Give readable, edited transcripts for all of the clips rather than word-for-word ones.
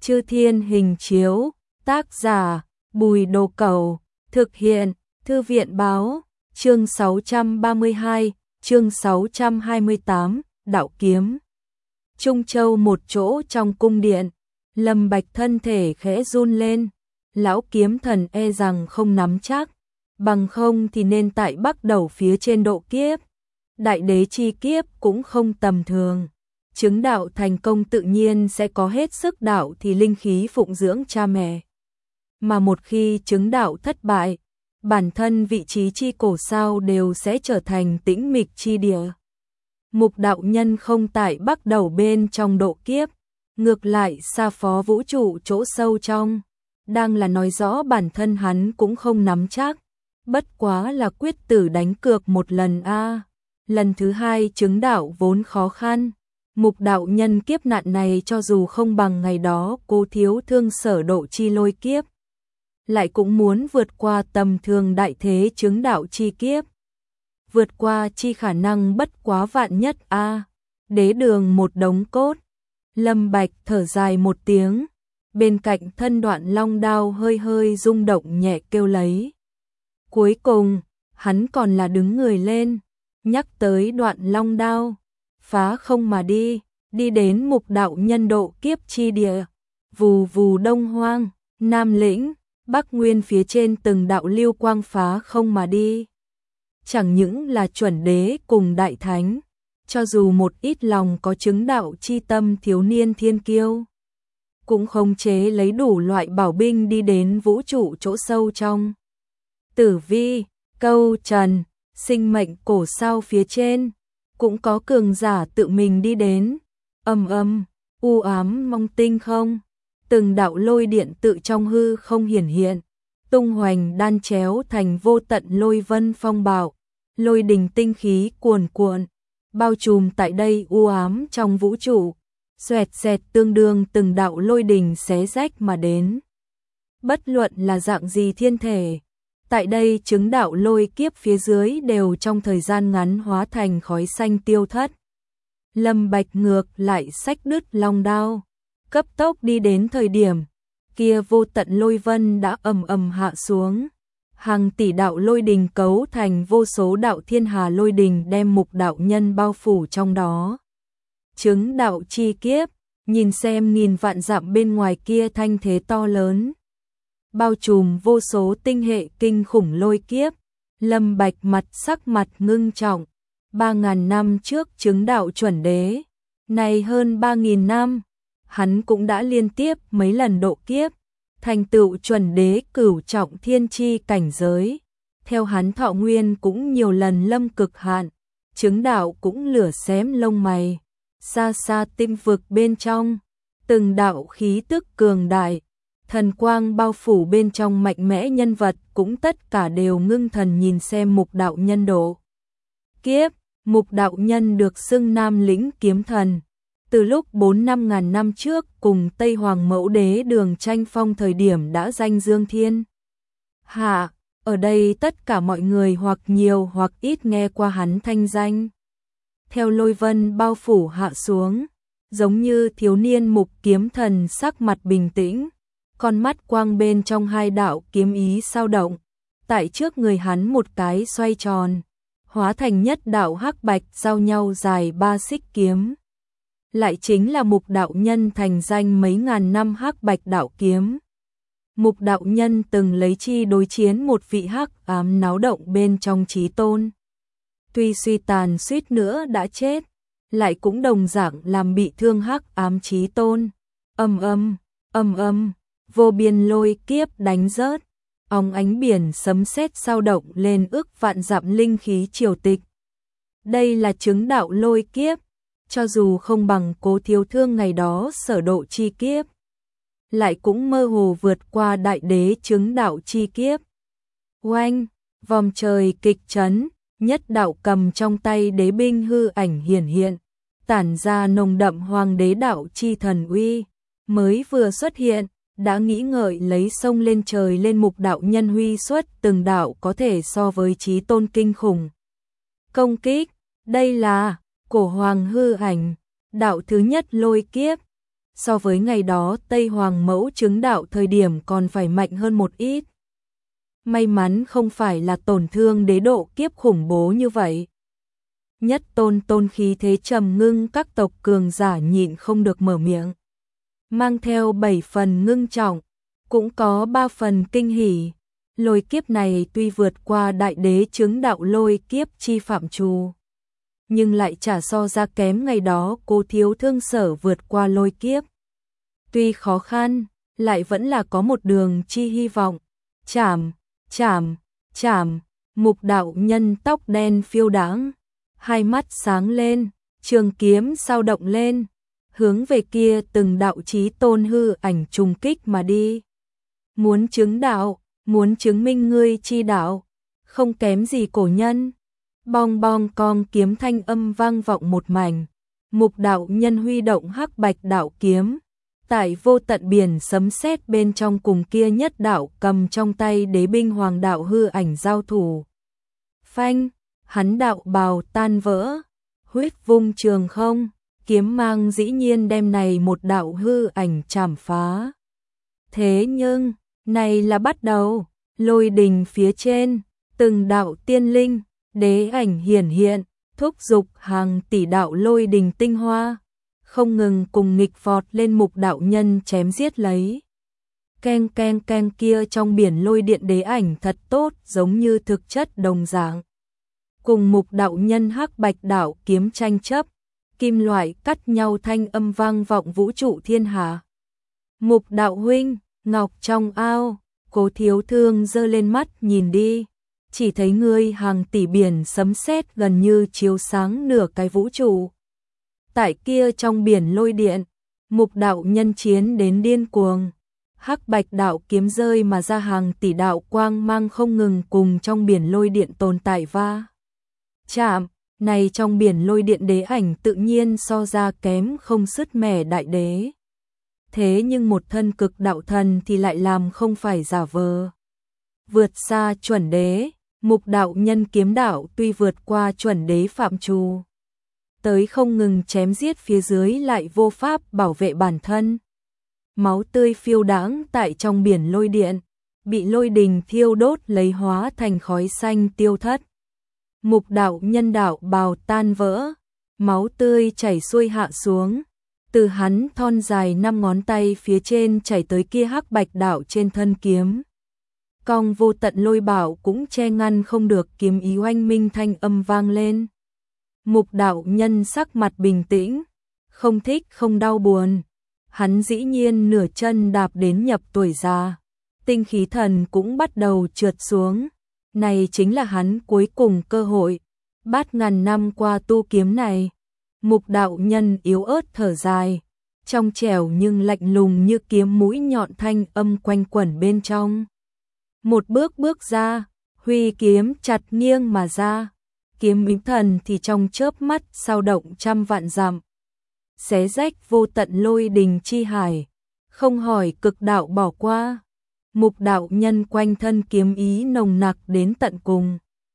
Chư Thiên Hình Chiếu, tác giả Bùi Đồ Cẩu, thực hiện Thư viện Báo, chương 632, chương 628, Đạo Kiếm. Trung Châu một chỗ trong cung điện, Lâm Bạch thân thể khẽ run lên, lão kiếm thần e rằng không nắm chắc, bằng không thì nên tại Bắc Đầu phía trên độ kiếp. Đại đế chi kiếp cũng không tầm thường. Chứng đạo thành công tự nhiên sẽ có hết sức đạo thì linh khí phụng dưỡng cha mẹ. Mà một khi chứng đạo thất bại, bản thân vị trí chi cổ sao đều sẽ trở thành tĩnh mịch chi địa. Mục đạo nhân không tại Bắc Đầu bên trong độ kiếp, ngược lại xa phó vũ trụ chỗ sâu trong, đang là nói rõ bản thân hắn cũng không nắm chắc, bất quá là quyết tử đánh cược một lần a. Lần thứ hai chứng đạo vốn khó khăn, mục đạo nhân kiếp nạn này cho dù không bằng ngày đó Cố Thiếu Thương sở độ chi lôi kiếp, lại cũng muốn vượt qua tầm thường đại thế chứng đạo chi kiếp. Vượt qua chi khả năng bất quá vạn nhất a. Đế đường một đống cốt. Lâm Bạch thở dài một tiếng, bên cạnh thân đoạn long đao hơi hơi rung động nhẹ kêu lấy. Cuối cùng, hắn còn là đứng người lên, nhắc tới đoạn long đao, phá không mà đi, đi đến mục đạo nhân độ kiếp chi địa. Vù vù Đông Hoang, Nam Lĩnh, Bắc Nguyên phía trên từng đạo lưu quang phá không mà đi. Chẳng những là chuẩn đế cùng đại thánh, cho dù một ít lòng có chứng đạo chi tâm thiếu niên thiên kiêu, cũng không chế lấy đủ loại bảo binh đi đến vũ trụ chỗ sâu trong. Tử Vi, Câu Trần, sinh mệnh cổ sao phía trên, cũng có cường giả tự mình đi đến. U ám mong tinh không, từng đạo lôi điện tự trong hư không hiển hiện, tung hoành đan chéo thành vô tận lôi vân phong bạo, lôi đình tinh khí cuồn cuộn, bao trùm tại đây u ám trong vũ trụ, xoẹt xẹt tương đương từng đạo lôi đình xé rách mà đến. Bất luận là dạng gì thiên thể, tại đây chứng đạo lôi kiếp phía dưới đều trong thời gian ngắn hóa thành khói xanh tiêu thất. Lâm Bạch ngược lại xách đứt long đao, cấp tốc đi đến thời điểm kia vô tận lôi vân đã hạ xuống. Hàng tỷ đạo lôi đình cấu thành vô số đạo thiên hà lôi đình đem mục đạo nhân bao phủ trong đó. Chứng đạo chi kiếp, nhìn xem nghìn vạn dặm bên ngoài kia thanh thế to lớn, bao trùm vô số tinh hệ kinh khủng lôi kiếp. Lâm Bạch sắc mặt ngưng trọng, 3.000 năm trước chứng đạo chuẩn đế, này hơn 3.000 năm, hắn cũng đã liên tiếp mấy lần độ kiếp, thành tựu chuẩn đế cửu trọng thiên chi cảnh giới. Theo hắn thọ nguyên cũng nhiều lần lâm cực hạn, chứng đạo cũng lửa xém lông mày. Xa xa tinh vực bên trong, từng đạo khí tức cường đại, thần quang bao phủ bên trong mạnh mẽ nhân vật cũng tất cả đều ngưng thần nhìn xem mục đạo nhân độ kiếp. Mục đạo nhân được xưng Nam Lĩnh kiếm thần. Từ lúc 4-5 ngàn năm trước cùng Tây Hoàng Mẫu Đế Đường tranh phong thời điểm đã danh dương thiên hạ, ở đây tất cả mọi người hoặc nhiều hoặc ít nghe qua hắn thanh danh. Theo lôi vân bao phủ hạ xuống, giống như thiếu niên mục kiếm thần sắc mặt bình tĩnh, con mắt quang bên trong hai đạo kiếm ý sao động, tại trước người hắn một cái xoay tròn, hóa thành nhất đạo hắc bạch giao nhau dài 3 xích kiếm. Lại chính là mục đạo nhân thành danh mấy ngàn năm hắc bạch đạo kiếm. Mục đạo nhân từng lấy chi đối chiến một vị hắc ám náo động bên trong chí tôn. Tuy suy tàn suýt nữa đã chết, lại cũng đồng dạng làm bị thương hắc ám chí tôn. Vô biên lôi kiếp đánh rớt, óng ánh biển sấm sét sao động lên ức vạn dặm linh khí triều tịch. Đây là chứng đạo lôi kiếp, cho dù không bằng Cố Thiếu Thương ngày đó sở độ chi kiếp, lại cũng mơ hồ vượt qua đại đế chứng đạo chi kiếp. Oanh, vòng trời kịch chấn, nhất đạo cầm trong tay đế binh hư ảnh hiển hiện, tản ra nồng đậm hoàng đế đạo chi thần uy, mới vừa xuất hiện, đã nghĩ ngợi lấy sông lên trời lên mục đạo nhân huy xuất từng đạo có thể so với chí tôn kinh khủng. Công kích, đây là cổ hoàng hư ảnh, đạo thứ nhất lôi kiếp, so với ngày đó Tây Hoàng Mẫu chứng đạo thời điểm còn phải mạnh hơn một ít. May mắn không phải là tổn thương đế độ kiếp khủng bố như vậy. Nhất tôn khí thế trầm ngưng, các tộc cường giả nhịn không được mở miệng. Mang theo 7 phần ngưng trọng, cũng có 3 phần kinh hỉ. Lôi kiếp này tuy vượt qua đại đế chứng đạo lôi kiếp chi phạm trù, nhưng lại chả so ra kém ngày đó Cố Thiếu Thương Sở vượt qua lôi kiếp. Tuy khó khăn, lại vẫn là có một đường chi hy vọng. Chảm, Mục đạo nhân tóc đen phiêu đãng, hai mắt sáng lên, trường kiếm sao động lên, hướng về kia từng đạo chí tôn hư ảnh trùng kích mà đi. Muốn chứng đạo, muốn chứng minh ngươi chi đạo, không kém gì cổ nhân. Bong bong cong kiếm thanh âm vang vọng một mảnh. Mục đạo nhân huy động hắc bạch đạo kiếm, tại vô tận biển sấm sét bên trong cùng kia nhất đạo cầm trong tay đế binh hoàng đạo hư ảnh giao thủ. Phanh, hắn đạo bào tan vỡ, huyết vung trường không, kiếm mang dĩ nhiên đem này một đạo hư ảnh chảm phá. Thế nhưng, này là bắt đầu, lôi đình phía trên, từng đạo tiên linh, đế ảnh hiển hiện, thúc dục hàng tỷ đạo lôi đình tinh hoa, không ngừng cùng nghịch vọt lên mục đạo nhân chém giết lấy. Keng keng keng kia trong biển lôi điện đế ảnh thật tốt, giống như thực chất đồng dạng. Cùng mục đạo nhân hắc bạch đạo kiếm tranh chấp, kim loại cắt nhau thanh âm vang vọng vũ trụ thiên hạ. Mục đạo huynh, ngọc trong ao, Cố Thiếu Thương giơ lên mắt nhìn đi, chỉ thấy ngươi hàng tỷ biển sấm sét gần như chiếu sáng nửa cái vũ trụ. Tại kia trong biển lôi điện, mục đạo nhân chiến đến điên cuồng, hắc bạch đạo kiếm rơi mà ra hàng tỷ đạo quang mang không ngừng cùng trong biển lôi điện tồn tại va chạm. Này trong biển lôi điện đế ảnh tự nhiên so ra kém không sứt mẻ đại đế. Thế nhưng một thân cực đạo thần thì lại làm không phải giả vờ. Vượt xa chuẩn đế, mục đạo nhân kiếm đạo tuy vượt qua chuẩn đế phạm trù, tới không ngừng chém giết phía dưới lại vô pháp bảo vệ bản thân. Máu tươi phiêu đãng tại trong biển lôi điện, bị lôi đình thiêu đốt lấy hóa thành khói xanh tiêu thất. Mục đạo nhân đạo bào tan vỡ, máu tươi chảy xuôi hạ xuống, từ hắn thon dài 5 ngón tay phía trên chảy tới kia hắc bạch đạo trên thân kiếm. Cong vô tận lôi bảo cũng che ngăn không được kiếm ý oanh minh thanh âm vang lên. Mục đạo nhân sắc mặt bình tĩnh, không thích không đau buồn. Hắn dĩ nhiên nửa chân đạp đến nhập tuổi già, tinh khí thần cũng bắt đầu trượt xuống. Này chính là hắn cuối cùng cơ hội. Bát ngàn năm qua tu kiếm này, mục đạo nhân yếu ớt thở dài, trong trẻo nhưng lạnh lùng như kiếm mũi nhọn thanh âm quanh quẩn bên trong. Một bước bước ra, huy kiếm chặt nghiêng mà ra, kiếm ý thần thì trong chớp mắt sao động trăm vạn dặm, xé rách vô tận lôi đình chi hải, không hỏi cực đạo bỏ qua. Mục đạo nhân quanh thân kiếm ý nồng nặc đến tận cùng,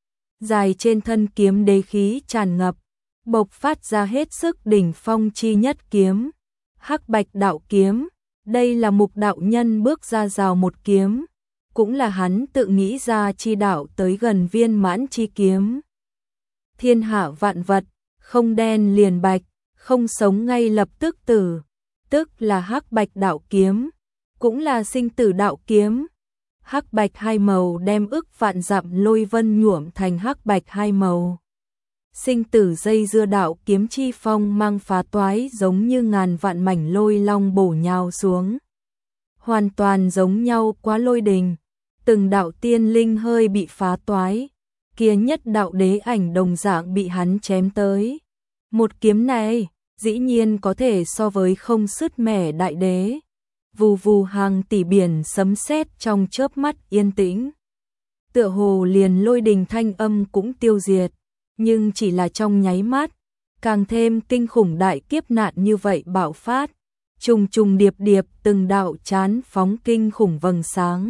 dài trên thân kiếm đế khí tràn ngập, bộc phát ra hết sức đỉnh phong chi nhất kiếm, hắc bạch đạo kiếm. Đây là mục đạo nhân bước ra rào một kiếm, cũng là hắn tự nghĩ ra chi đạo tới gần viên mãn chi kiếm. Thiên hạ vạn vật, không đen liền bạch, không sống ngay lập tức tử, tức là hắc bạch đạo kiếm, cũng là sinh tử đạo kiếm. Hắc bạch hai màu đem ức vạn dặm lôi vân nhuộm thành hắc bạch hai màu. Sinh tử dây dưa đạo kiếm chi phong mang phá toái giống như ngàn vạn mảnh lôi long bổ nhào xuống. Hoàn toàn giống nhau quá lôi đình, từng đạo tiên linh hơi bị phá toái, kia nhất đạo đế ảnh đồng dạng bị hắn chém tới. Một kiếm này, dĩ nhiên có thể so với không sứt mẻ đại đế. Vù vù hàng tỷ biển sấm sét trong chớp mắt yên tĩnh. Tựa hồ liền lôi đình thanh âm cũng tiêu diệt, nhưng chỉ là trong nháy mắt, càng thêm kinh khủng đại kiếp nạn như vậy bạo phát, trùng trùng điệp điệp từng đạo chán phóng kinh khủng vầng sáng.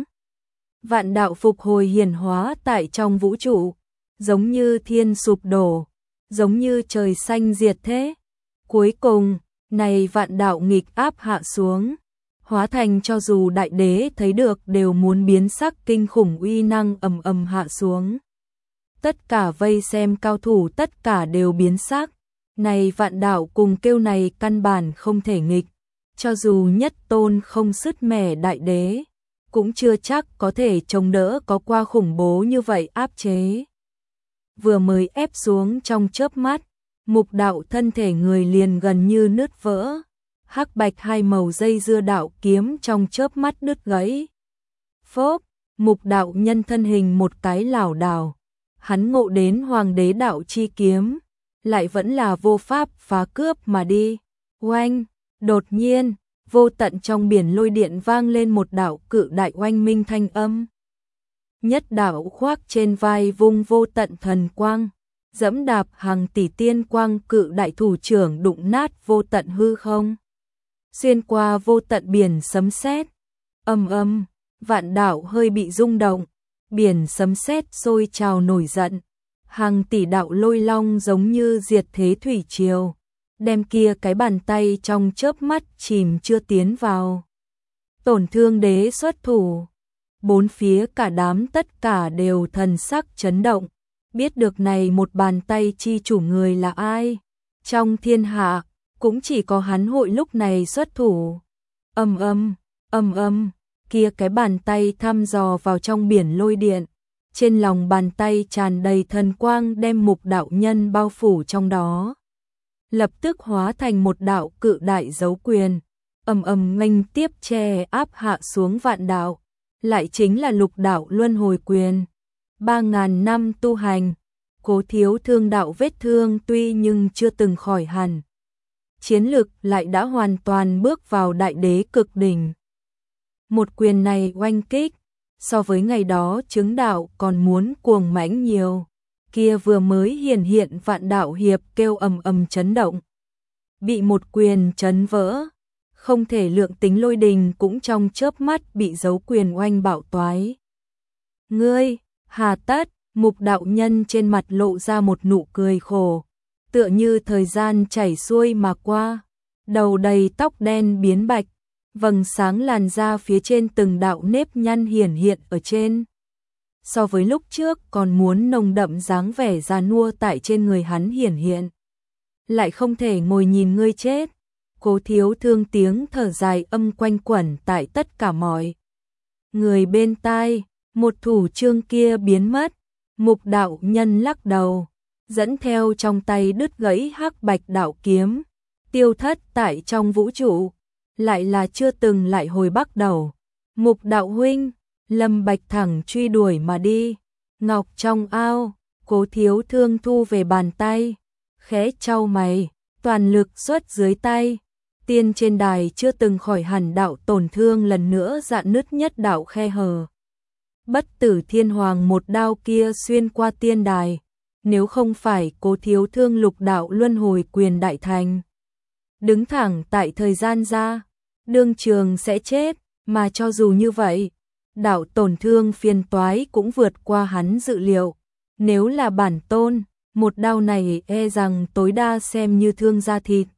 Vạn đạo phục hồi hiển hóa tại trong vũ trụ, giống như thiên sụp đổ, giống như trời xanh diệt thế. Cuối cùng, Này vạn đạo nghịch áp hạ xuống, hóa thành cho dù đại đế thấy được đều muốn biến sắc, kinh khủng uy năng ầm ầm hạ xuống. Tất cả vây xem cao thủ tất cả đều biến sắc. Này vạn đạo cùng kêu này căn bản không thể nghịch, cho dù nhất tôn không sứt mẻ đại đế, cũng chưa chắc có thể chống đỡ, có qua khủng bố như vậy áp chế. Vừa mới ép xuống trong chớp mắt, Mục Đạo thân thể người liền gần như nứt vỡ, hắc bạch hai màu dây dưa đạo kiếm trong chớp mắt đứt gãy. Phốp, Mục Đạo nhân thân hình một cái lảo đảo, hắn ngộ đến hoàng đế đạo chi kiếm, lại vẫn là vô pháp phá cướp mà đi. Oanh, đột nhiên, vô tận trong biển lôi điện vang lên một đạo cự đại oanh minh thanh âm. Nhất đạo khoác trên vai vung vô tận thần quang, dẫm đạp hàng tỷ tiên quang cự đại thủ trưởng đụng nát vô tận hư không. Xuyên qua vô tận biển sấm sét, ầm ầm, vạn đạo hơi bị rung động, biển sấm sét sôi trào nổi giận, hàng tỷ đạo lôi long giống như diệt thế thủy triều, đem kia cái bàn tay trong chớp mắt chìm chưa tiến vào. Tổn Thương đế xuất thủ, bốn phía cả đám tất cả đều thần sắc chấn động, biết được này một bàn tay chi chủ người là ai. Trong thiên hạ, cũng chỉ có hắn hội lúc này xuất thủ. Ầm ầm, kia cái bàn tay thăm dò vào trong biển lôi điện. Trên lòng bàn tay tràn đầy thần quang đem Mục Đạo nhân bao phủ trong đó. Lập tức hóa thành một đạo cự đại dấu quyền, ầm ầm nghênh tiếp che áp hạ xuống vạn đạo, lại chính là Lục Đạo luân hồi quyền. 3000 năm tu hành, Cố Thiếu Thương đạo vết thương tuy nhưng chưa từng khỏi hẳn, chiến lực lại đã hoàn toàn bước vào đại đế cực đỉnh. Một quyền này oanh kích, so với ngày đó chứng đạo còn muốn cuồng mãnh nhiều. Kia vừa mới hiện vạn đạo hiệp kêu ầm ầm chấn động, bị một quyền chấn vỡ, không thể lượng tính lôi đình cũng trong chớp mắt bị dấu quyền oanh bạo toái. Ngươi, hà tất, Mục Đạo nhân trên mặt lộ ra một nụ cười khổ, tựa như thời gian chảy xuôi mà qua, đầu đầy tóc đen biến bạch, vầng sáng làn da phía trên từng đạo nếp nhăn hiện ở trên. So với lúc trước còn muốn nồng đậm dáng vẻ già nua tại trên người hắn hiện. Lại không thể ngồi nhìn ngươi chết. Cố Thiếu Thương tiếng thở dài âm quanh quẩn tại tất cả mọi người bên tai. Một thủ chương kia biến mất, Mục Đạo nhân lắc đầu, dẫn theo trong tay đứt gãy hắc bạch đạo kiếm, tiêu thất tại trong vũ trụ, lại là chưa từng lại hồi bắt đầu. Mục đạo huynh, Lâm Bạch thẳng truy đuổi mà đi. Ngọc trong ao, Cố Thiếu Thương thu về bàn tay, khẽ chau mày, toàn lực xuất dưới tay. Tiên trên đài chưa từng khỏi hẳn đạo tổn thương lần nữa rạn nứt nhất đạo khe hở. Bất Tử Thiên Hoàng một đao kia xuyên qua tiên đài, nếu không phải Cố Thiếu Thương Lục đạo luân hồi quyền đại thành, đứng thẳng tại thời gian ra, đương trường sẽ chết, mà cho dù như vậy, đạo tổn thương phiền toái cũng vượt qua hắn dự liệu. Nếu là bản tôn, một đao này e rằng tối đa xem như thương da thịt.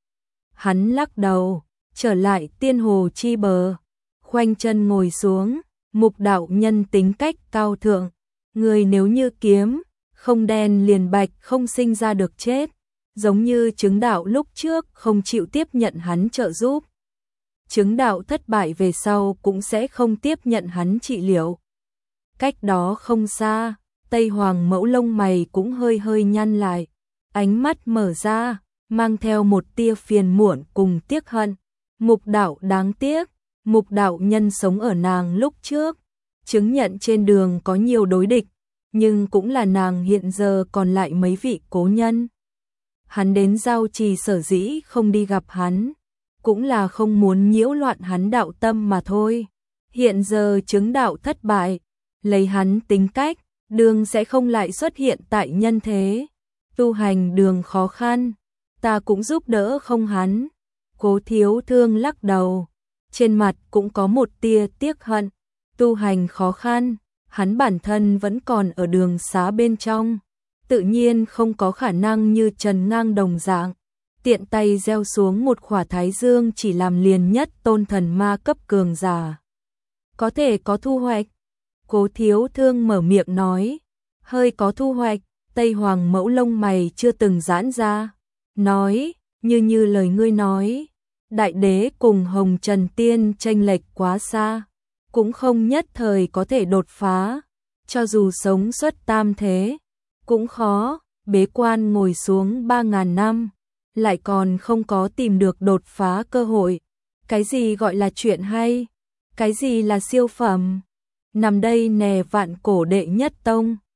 Hắn lắc đầu, trở lại tiên hồ chi bờ, khoanh chân ngồi xuống. Mục đạo nhân tính cách cao thượng, người nếu như kiếm, không đen liền bạch, không sinh ra được chết, giống như chứng đạo lúc trước không chịu tiếp nhận hắn trợ giúp. Chứng đạo thất bại về sau cũng sẽ không tiếp nhận hắn trị liệu. Cách đó không xa, Tây Hoàng Mẫu lông mày cũng hơi hơi nhăn lại, ánh mắt mở ra, mang theo một tia phiền muộn cùng tiếc hận. Mục đạo đáng tiếc, Mục đạo nhân sống ở nàng lúc trước, chứng nhận trên đường có nhiều đối địch, nhưng cũng là nàng hiện giờ còn lại mấy vị cố nhân. Hắn đến Giao Trì sở dĩ không đi gặp hắn, cũng là không muốn nhiễu loạn hắn đạo tâm mà thôi. Hiện giờ chứng đạo thất bại, lấy hắn tính cách, đường sẽ không lại xuất hiện tại nhân thế. Tu hành đường khó khăn, ta cũng giúp đỡ không hắn. Cố Thiếu Thương lắc đầu, trên mặt cũng có một tia tiếc hận. Tu hành khó khăn, hắn bản thân vẫn còn ở đường xá bên trong, tự nhiên không có khả năng như Trần Ngang đồng dạng, tiện tay gieo xuống một khỏa thái dương chỉ làm liền nhất tôn thần ma cấp cường giả. Có thể có thu hoạch. Cố Thiếu Thương mở miệng nói, hơi có thu hoạch. Tây Hoàng Mẫu lông mày chưa từng giãn ra, nói, như lời ngươi nói, đại đế cùng Hồng Trần Tiên chênh lệch quá xa, cũng không nhất thời có thể đột phá, cho dù sống xuất tam thế, cũng khó, bế quan ngồi xuống 3.000 năm, lại còn không có tìm được đột phá cơ hội. Cái gì gọi là chuyện hay? Cái gì là siêu phẩm? Nằm đây nè vạn cổ đệ nhất tông.